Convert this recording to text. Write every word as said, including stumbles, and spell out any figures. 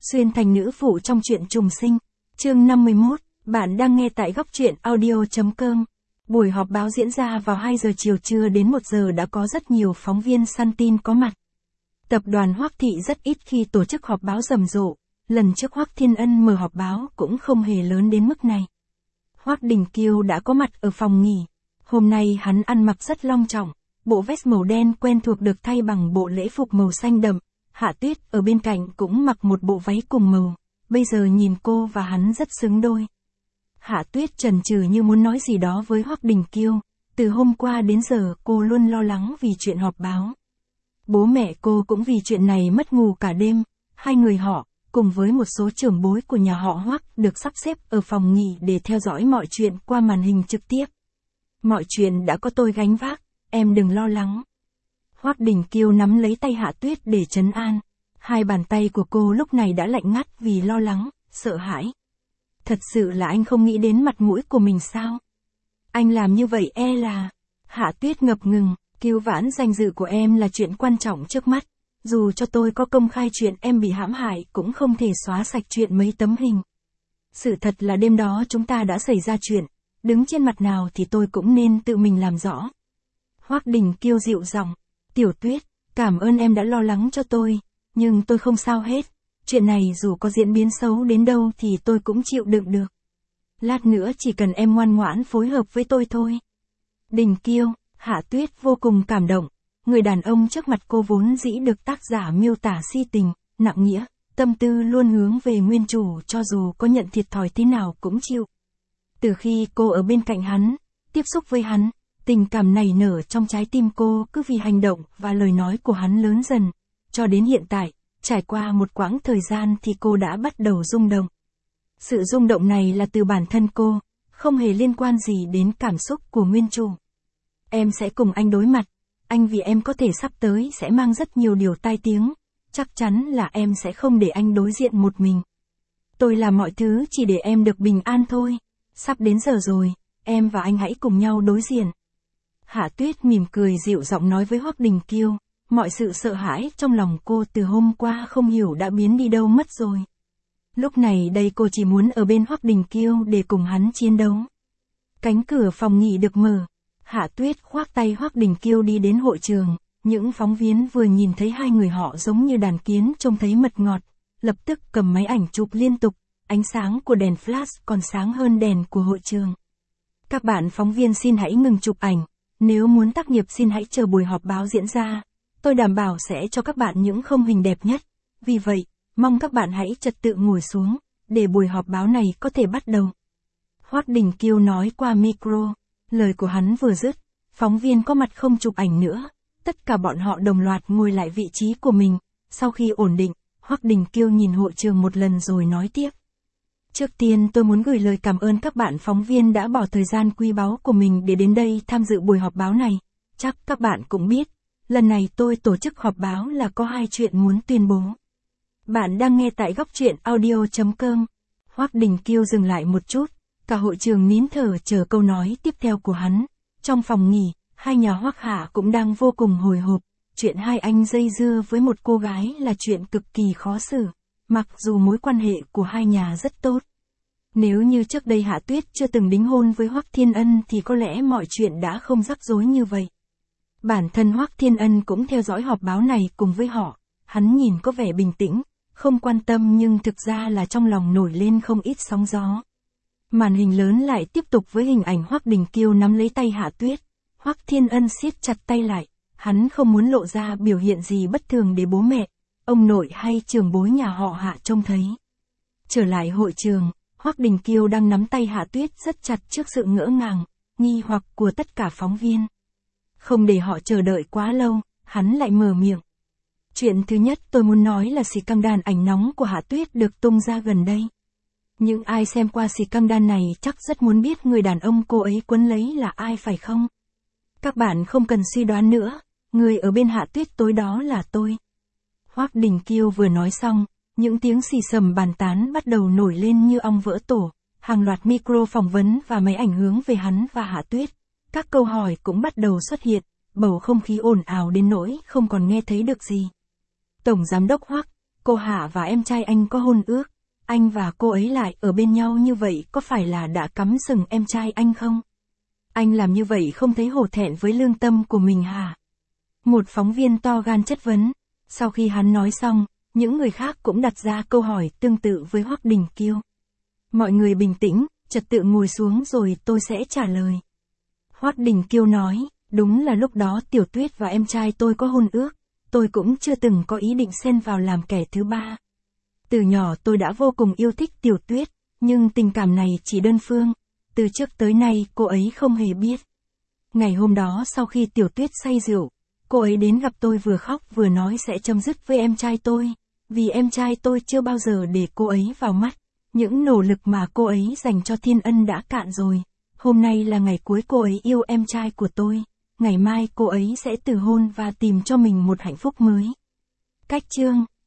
Xuyên thành nữ phụ trong truyện trùng sinh. Chương năm mươi mốt, bạn đang nghe tại góc truyện audio chấm com. Buổi họp báo diễn ra vào hai giờ chiều, trưa đến một giờ đã có rất nhiều phóng viên săn tin có mặt. Tập đoàn Hoắc Thị rất ít khi tổ chức họp báo rầm rộ, lần trước Hoắc Thiên Ân mở họp báo cũng không hề lớn đến mức này. Hoắc Đình Kiêu đã có mặt ở phòng nghỉ. Hôm nay hắn ăn mặc rất long trọng, bộ vest màu đen quen thuộc được thay bằng bộ lễ phục màu xanh đậm. Hạ Tuyết ở bên cạnh cũng mặc một bộ váy cùng màu, bây giờ nhìn cô và hắn rất xứng đôi. Hạ Tuyết chần chừ như muốn nói gì đó với Hoắc Đình Kiêu, từ hôm qua đến giờ cô luôn lo lắng vì chuyện họp báo. Bố mẹ cô cũng vì chuyện này mất ngủ cả đêm, hai người họ, cùng với một số trưởng bối của nhà họ Hoắc được sắp xếp ở phòng nghỉ để theo dõi mọi chuyện qua màn hình trực tiếp. Mọi chuyện đã có tôi gánh vác, em đừng lo lắng. Hoắc Đình Kiêu nắm lấy tay Hạ Tuyết để trấn an. Hai bàn tay của cô lúc này đã lạnh ngắt vì lo lắng, sợ hãi. Thật sự là anh không nghĩ đến mặt mũi của mình sao? Anh làm như vậy e là... Hạ Tuyết ngập ngừng, cứu vãn danh dự của em là chuyện quan trọng trước mắt. Dù cho tôi có công khai chuyện em bị hãm hại cũng không thể xóa sạch chuyện mấy tấm hình. Sự thật là đêm đó chúng ta đã xảy ra chuyện, đứng trên mặt nào thì tôi cũng nên tự mình làm rõ. Hoắc Đình Kiêu dịu giọng. Tiểu Tuyết, cảm ơn em đã lo lắng cho tôi, nhưng tôi không sao hết. Chuyện này dù có diễn biến xấu đến đâu thì tôi cũng chịu đựng được. Lát nữa chỉ cần em ngoan ngoãn phối hợp với tôi thôi. Đình Kiêu, Hạ Tuyết vô cùng cảm động. Người đàn ông trước mặt cô vốn dĩ được tác giả miêu tả si tình, nặng nghĩa, tâm tư luôn hướng về nguyên chủ, cho dù có nhận thiệt thòi thế nào cũng chịu. Từ khi cô ở bên cạnh hắn, tiếp xúc với hắn, tình cảm nảy nở trong trái tim cô cứ vì hành động và lời nói của hắn lớn dần, cho đến hiện tại, trải qua một quãng thời gian thì cô đã bắt đầu rung động. Sự rung động này là từ bản thân cô, không hề liên quan gì đến cảm xúc của nguyên chủ. Em sẽ cùng anh đối mặt, anh vì em có thể sắp tới sẽ mang rất nhiều điều tai tiếng, chắc chắn là em sẽ không để anh đối diện một mình. Tôi làm mọi thứ chỉ để em được bình an thôi, sắp đến giờ rồi, em và anh hãy cùng nhau đối diện. Hạ Tuyết mỉm cười dịu giọng nói với Hoắc Đình Kiêu, mọi sự sợ hãi trong lòng cô từ hôm qua không hiểu đã biến đi đâu mất rồi. Lúc này đây cô chỉ muốn ở bên Hoắc Đình Kiêu để cùng hắn chiến đấu. Cánh cửa phòng nghỉ được mở, Hạ Tuyết khoác tay Hoắc Đình Kiêu đi đến hội trường, những phóng viên vừa nhìn thấy hai người họ giống như đàn kiến trông thấy mật ngọt, lập tức cầm máy ảnh chụp liên tục, ánh sáng của đèn flash còn sáng hơn đèn của hội trường. Các bạn phóng viên xin hãy ngừng chụp ảnh. Nếu muốn tác nghiệp xin hãy chờ buổi họp báo diễn ra, tôi đảm bảo sẽ cho các bạn những khung hình đẹp nhất. Vì vậy, mong các bạn hãy trật tự ngồi xuống, để buổi họp báo này có thể bắt đầu. Hoắc Đình Kiêu nói qua micro, lời của hắn vừa dứt, phóng viên có mặt không chụp ảnh nữa, tất cả bọn họ đồng loạt ngồi lại vị trí của mình. Sau khi ổn định, Hoắc Đình Kiêu nhìn hội trường một lần rồi nói tiếp. Trước tiên tôi muốn gửi lời cảm ơn các bạn phóng viên đã bỏ thời gian quý báu của mình để đến đây tham dự buổi họp báo này. Chắc các bạn cũng biết, lần này tôi tổ chức họp báo là có hai chuyện muốn tuyên bố. Bạn đang nghe tại góc truyện audio chấm com. Hoắc Đình Kiêu dừng lại một chút, cả hội trường nín thở chờ câu nói tiếp theo của hắn. Trong phòng nghỉ, hai nhà Hoắc Hạ cũng đang vô cùng hồi hộp. Chuyện hai anh dây dưa với một cô gái là chuyện cực kỳ khó xử. Mặc dù mối quan hệ của hai nhà rất tốt. Nếu như trước đây Hạ Tuyết chưa từng đính hôn với Hoắc Thiên Ân thì có lẽ mọi chuyện đã không rắc rối như vậy. Bản thân Hoắc Thiên Ân cũng theo dõi họp báo này cùng với họ. Hắn nhìn có vẻ bình tĩnh, không quan tâm nhưng thực ra là trong lòng nổi lên không ít sóng gió. Màn hình lớn lại tiếp tục với hình ảnh Hoắc Đình Kiêu nắm lấy tay Hạ Tuyết. Hoắc Thiên Ân siết chặt tay lại. Hắn không muốn lộ ra biểu hiện gì bất thường để bố mẹ, ông nội hay trưởng bối nhà họ Hạ trông thấy. Trở lại hội trường, Hoắc Đình Kiêu đang nắm tay Hạ Tuyết rất chặt trước sự ngỡ ngàng, nghi hoặc của tất cả phóng viên. Không để họ chờ đợi quá lâu, hắn lại mở miệng. Chuyện thứ nhất tôi muốn nói là scandal ảnh nóng của Hạ Tuyết được tung ra gần đây. Những ai xem qua scandal này chắc rất muốn biết người đàn ông cô ấy quấn lấy là ai phải không? Các bạn không cần suy đoán nữa, người ở bên Hạ Tuyết tối đó là tôi. Hoắc Đình Kiêu vừa nói xong, những tiếng xì xầm bàn tán bắt đầu nổi lên như ong vỡ tổ, hàng loạt micro phỏng vấn và máy ảnh hướng về hắn và Hạ Tuyết. Các câu hỏi cũng bắt đầu xuất hiện, bầu không khí ồn ào đến nỗi không còn nghe thấy được gì. Tổng giám đốc Hoắc, cô Hạ và em trai anh có hôn ước, anh và cô ấy lại ở bên nhau như vậy có phải là đã cắm sừng em trai anh không? Anh làm như vậy không thấy hổ thẹn với lương tâm của mình hả? Một phóng viên to gan chất vấn. Sau khi hắn nói xong, những người khác cũng đặt ra câu hỏi tương tự với Hoắc Đình Kiêu. Mọi người bình tĩnh, trật tự ngồi xuống rồi tôi sẽ trả lời. Hoắc Đình Kiêu nói, đúng là lúc đó Tiểu Tuyết và em trai tôi có hôn ước, tôi cũng chưa từng có ý định xen vào làm kẻ thứ ba. Từ nhỏ tôi đã vô cùng yêu thích Tiểu Tuyết, nhưng tình cảm này chỉ đơn phương, từ trước tới nay cô ấy không hề biết. Ngày hôm đó sau khi Tiểu Tuyết say rượu, cô ấy đến gặp tôi vừa khóc vừa nói sẽ chấm dứt với em trai tôi, vì em trai tôi chưa bao giờ để cô ấy vào mắt. Những nỗ lực mà cô ấy dành cho Thiên Ân đã cạn rồi. Hôm nay là ngày cuối cô ấy yêu em trai của tôi. Ngày mai cô ấy sẽ từ hôn và tìm cho mình một hạnh phúc mới. Cách chương